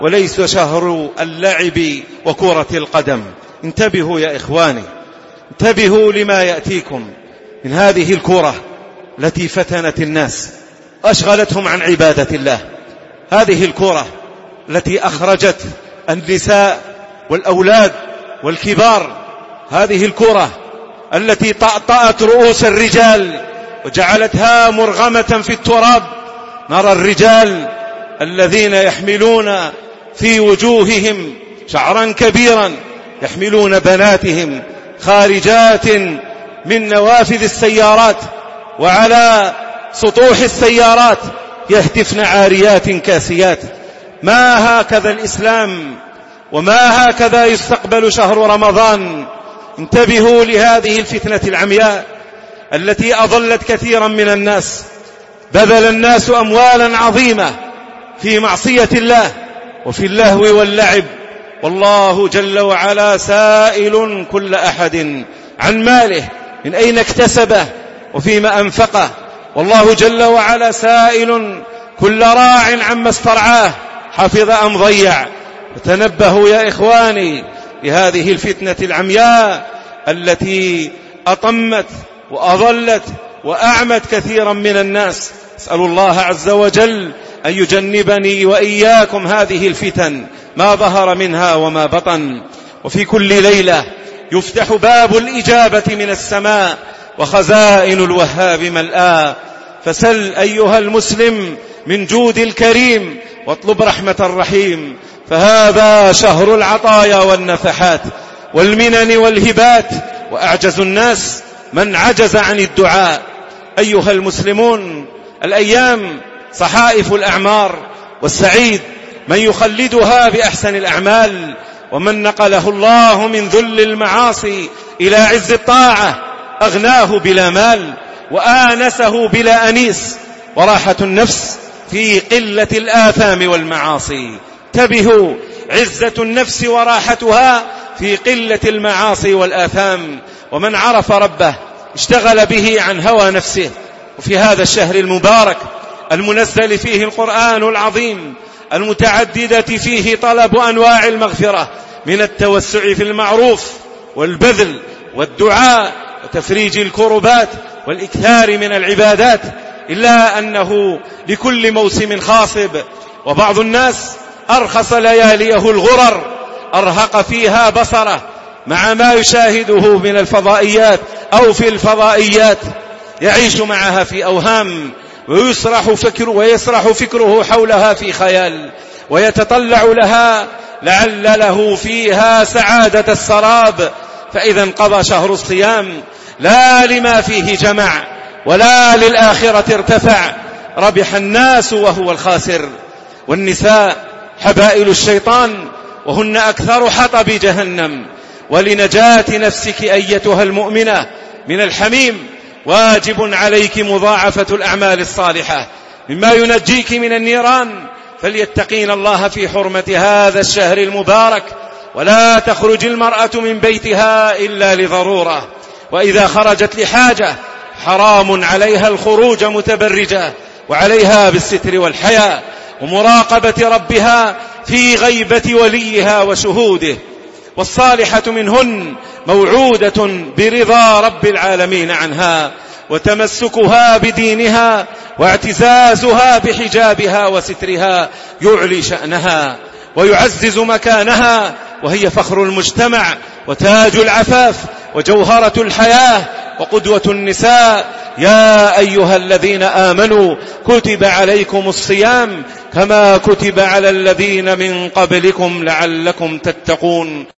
وليس شهر اللعب وكرة القدم. انتبهوا يا إخواني، انتبهوا لما يأتيكم من هذه الكرة التي فتنت الناس أشغلتهم عن عبادة الله. هذه الكرة التي أخرجت النساء والأولاد والكبار، هذه الكرة التي طأطأت رؤوس الرجال وجعلتها مرغمة في التراب. نرى الرجال الذين يحملون في وجوههم شعرا كبيرا، يحملون بناتهم خارجات من نوافذ السيارات وعلى سطوح السيارات يهتفن عاريات كاسيات. ما هكذا الإسلام، وما هكذا يستقبل شهر رمضان. انتبهوا لهذه الفتنة العمياء التي أضلت كثيرا من الناس. بذل الناس أموالا عظيمة في معصية الله وفي اللهو واللعب، والله جل وعلا سائل كل أحد عن ماله من أين اكتسبه وفيما أنفقه. والله جل وعلا سائل كل راع عما استرعاه حفظ أم ضيع. فتنبهوا يا إخواني لهذه الفتنة العمياء التي أطمت وأضلت وأعمت كثيرا من الناس. أسأل الله عز وجل أن يجنبني وإياكم هذه الفتن ما ظهر منها وما بطن. وفي كل ليلة يفتح باب الإجابة من السماء وخزائن الوهاب ملآ. فسل أيها المسلم من جود الكريم واطلب رحمة الرحيم، فهذا شهر العطايا والنفحات والمنن والهبات، وأعجز الناس من عجز عن الدعاء. أيها المسلمون، الأيام صحائف الأعمار، والسعيد من يخلدها بأحسن الأعمال، ومن نقله الله من ذل المعاصي إلى عز الطاعة أغناه بلا مال وآنسه بلا أنيس. وراحة النفس في قلة الآثام والمعاصي. انتبهوا، عزة النفس وراحتها في قلة المعاصي والآثام. ومن عرف ربه اشتغل به عن هوى نفسه. وفي هذا الشهر المبارك المنزل فيه القرآن العظيم المتعددة فيه طلب أنواع المغفرة من التوسع في المعروف والبذل والدعاء وتفريج الكربات والإكثار من العبادات، إلا أنه لكل موسم خاصب. وبعض الناس أرخص لياليه الغرر أرهق فيها بصره مع ما يشاهده من الفضائيات أو في الفضائيات، يعيش معها في أوهام ويسرح فكره حولها في خيال، ويتطلع لها لعل له فيها سعادة السراب. فإذا انقضى شهر الصيام لا لما فيه جمع ولا للآخرة ارتفع، ربح الناس وهو الخاسر. والنساء حبائل الشيطان وهن أكثر حطب جهنم. ولنجاة نفسك أيتها المؤمنة من الحميم واجب عليك مضاعفة الأعمال الصالحة مما ينجيك من النيران. فليتقين الله في حرمة هذا الشهر المبارك. ولا تخرج المرأة من بيتها إلا لضرورة، وإذا خرجت لحاجة حرام عليها الخروج متبرجة، وعليها بالستر والحياء ومراقبة ربها في غيبة وليها وشهوده. والصالحة منهن موعودة برضا رب العالمين عنها، وتمسكها بدينها واعتزازها بحجابها وسترها يعلي شأنها ويعزز مكانها، وهي فخر المجتمع وتاج العفاف وجوهرة الحياة وقدوة النساء. يا أيها الذين آمنوا كتب عليكم الصيام كما كتب على الذين من قبلكم لعلكم تتقون.